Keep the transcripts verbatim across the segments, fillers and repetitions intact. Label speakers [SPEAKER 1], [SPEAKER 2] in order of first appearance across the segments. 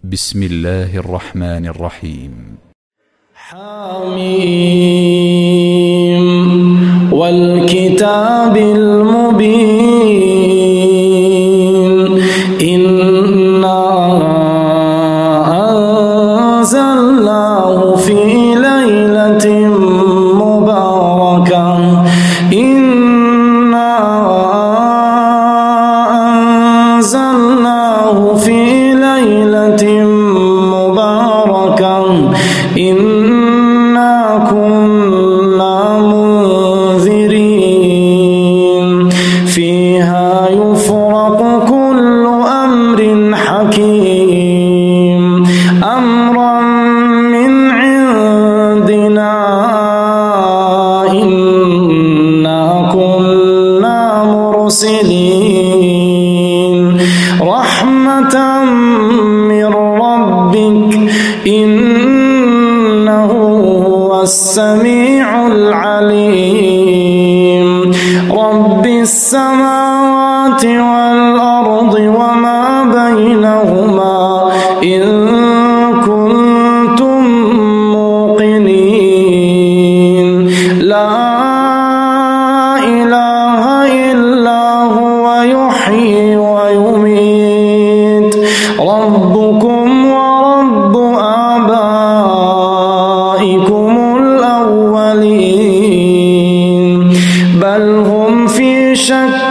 [SPEAKER 1] بسم الله الرحمن الرحيم.
[SPEAKER 2] حميم والكتاب المبين إنا أنزلناه في ليلة مباركة إنا أنزلناه في ليلة مباركة إنا كنا منذرين فيها يفرق كل أمر حكيم أمرا من عندنا إنا كنا مرسلين رحمة من ربك إنه هو السميع العليم رب السماوات والأرض وما بينهما إن كنتم موقنين لا إله إلا هو يحيي ويميت ربكم ورب آبائكم الأولين بل هم في شك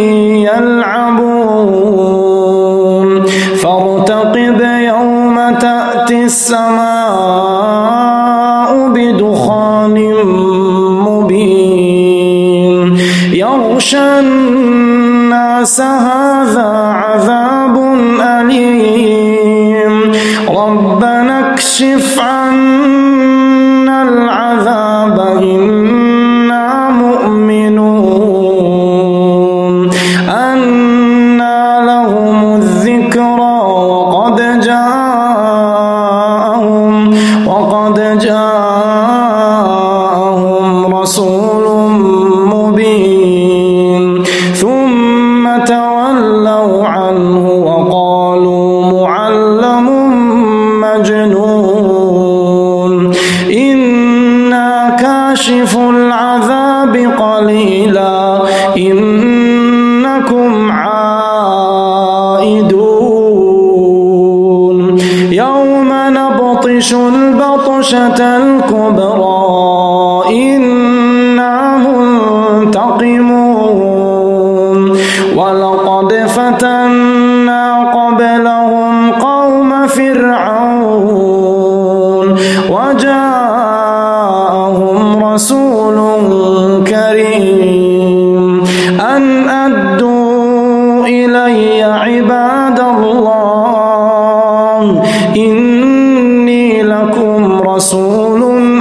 [SPEAKER 2] يلعبون فارتقب يوم تأتي السماء بدخان مبين يغشى الناس هذا عذاب أليم ربنا اكشف عنا العذاب إنا مؤمنون أنى لهم الذكرى وقد جاءهم وقد جاءهم رسول مبين ثم تولوا عنه وقالوا معلم مجنون إنا كاشف العذاب قليلا إنكم عائدون يوم نبطش البطشة الكبرى إنا منتقمون ولقد فتنا قبلهم قوم فرعون وجاءهم رسول كريم أن أدوا إلي عباد الله إني لكم رسول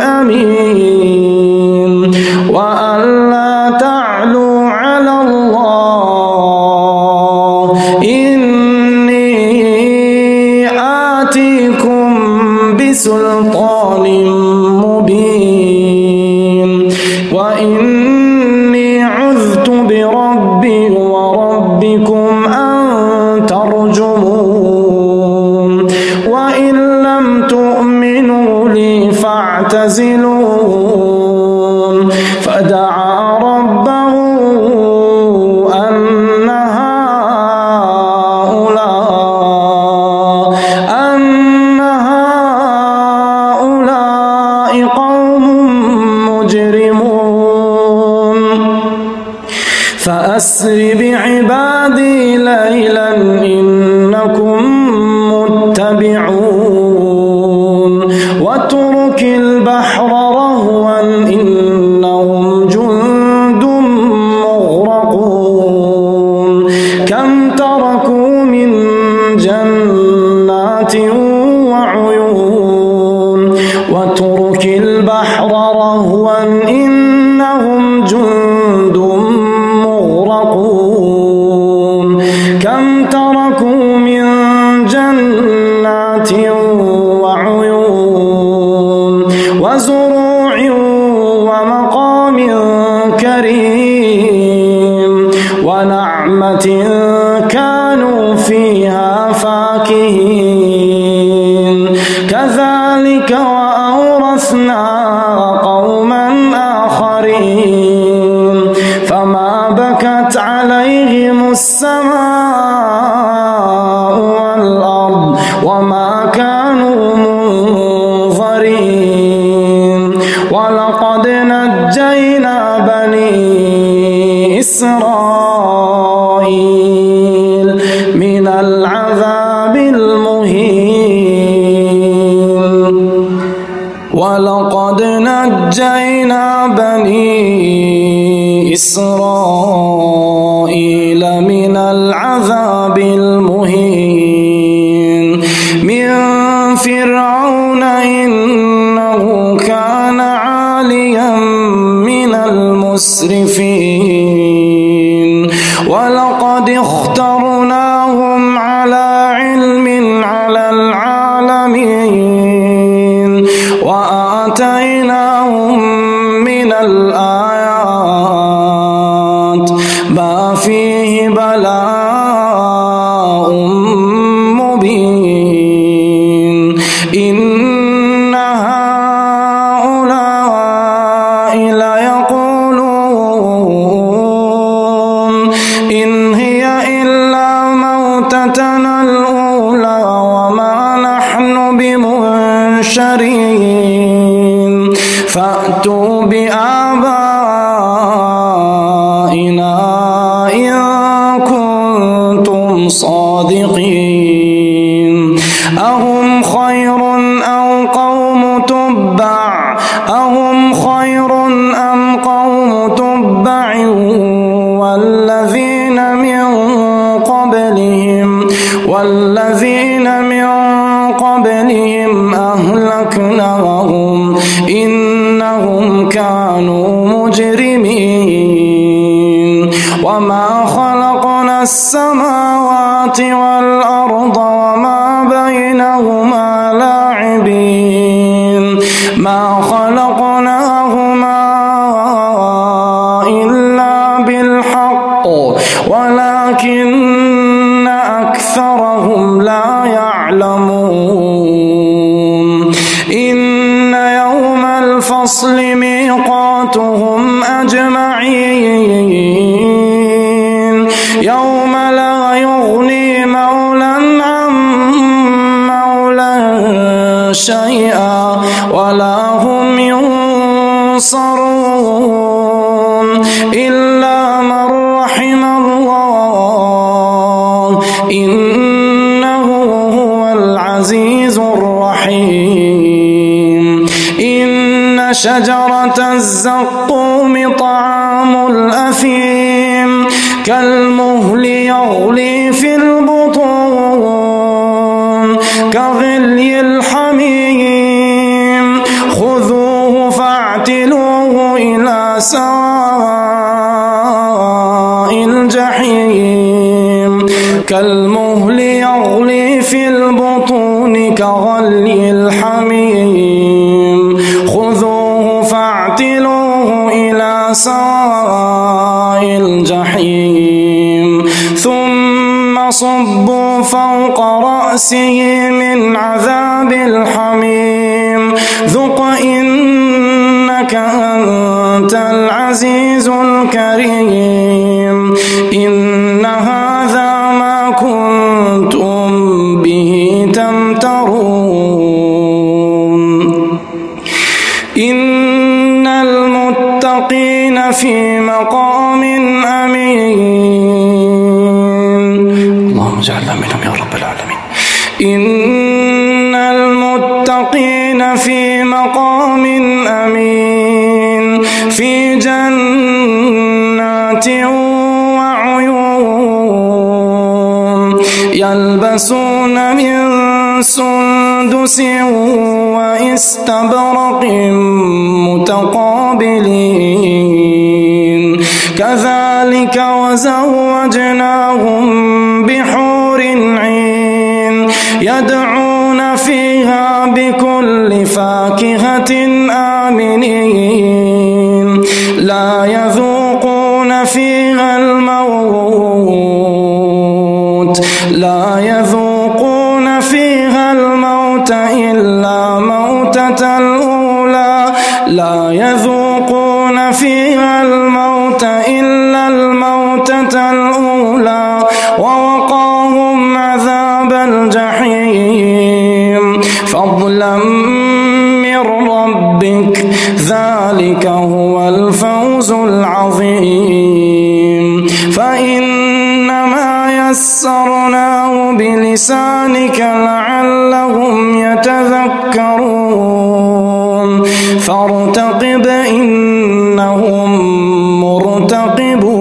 [SPEAKER 2] أمين وأن لا تعلوا على الله إني آتيكم بسلطان مبين وإني عذت بربي وربكم أن ترجمون وإن لم تؤمنوا لي فاعتزلون فدعا ربه أن هؤلاء أن هؤلاء قوم مجرمون فأسر بعبادي ليلا إنكم متبعون واترك البحر رهوا إنهم جند مغرقون كم تركوا من جنات وعيون واترك البحر رهوا إنهم جند مغرقون كم تركوا من جنات وعيون وزروع ومقام كريم ونعمة كانوا فيها فاكهين العذاب المهين. ولقد نجينا بني إسرائيل من العذاب المهين من فرعون إنه كان عاليا من المسرفين. ولقد اخترناهم على علم على العالمين وآتيناهم من الآيات ما فيه بلاء مبين. إن هؤلاء ليقولون إن هي إلا موتتنا الأولى وما نحن بمنشرين. فأتوا بآبائنا إن كنتم صادقين. أهم خير أو قوم تبع أهم خير أم قوم تبع والذين من قبلهم والذين من قبلهم أهلكناهم إنهم كانوا مجرمين. وما خلقنا السماوات والأرض وما بينهما لاعبين. ما خلقناهما إلا بالحق ولكن أكثرهم لا يعلمون. إن يوم الفصل ميقاتهم أجمعين. يوم لا يغني مولى عن مولى شيئا ولا هم ينصرون إلا من رحم الله إنه هو العزيز الرحيم. إن شجرة الزقوم طعام الأثيم كالمهل يغلي في البطون كغلي الحميم. خذوه فاعتلوه إلى سواء الجحيم. كالمهل يغلي في البطون كغلي الحميم. خذوه فاعتلوه إلى سواء الجحيم. ثم صبوا فوق رأسه من عذاب الحميم. ذق إنك أنت العزيز الكريم. إن هذا ما كنتم به تمترون. إن المتقين في مقام أمين. اللهم اجعلنا منهم يا رب العالمين. إن المتقين في مقام أمين في جنات وعيون. يلبسون من سندس وإستبرق متقابلين. كذلك وزوجناهم بحور عين يدعون فيها بكل فاكهة آمنين. لا يذوقون فيها الموت لا يذوقون فيها الموت إلا موتة الأولى لا يذوقون فيها الموت إلا الموتة الأولى ووقاهم عذاب الجحيم. فضلا من ربك ذلك هو الفوز العظيم. فإنما يسرناه بلسانك بلسانك لعلهم يتذكرون فارتقب إنهم مرتقبون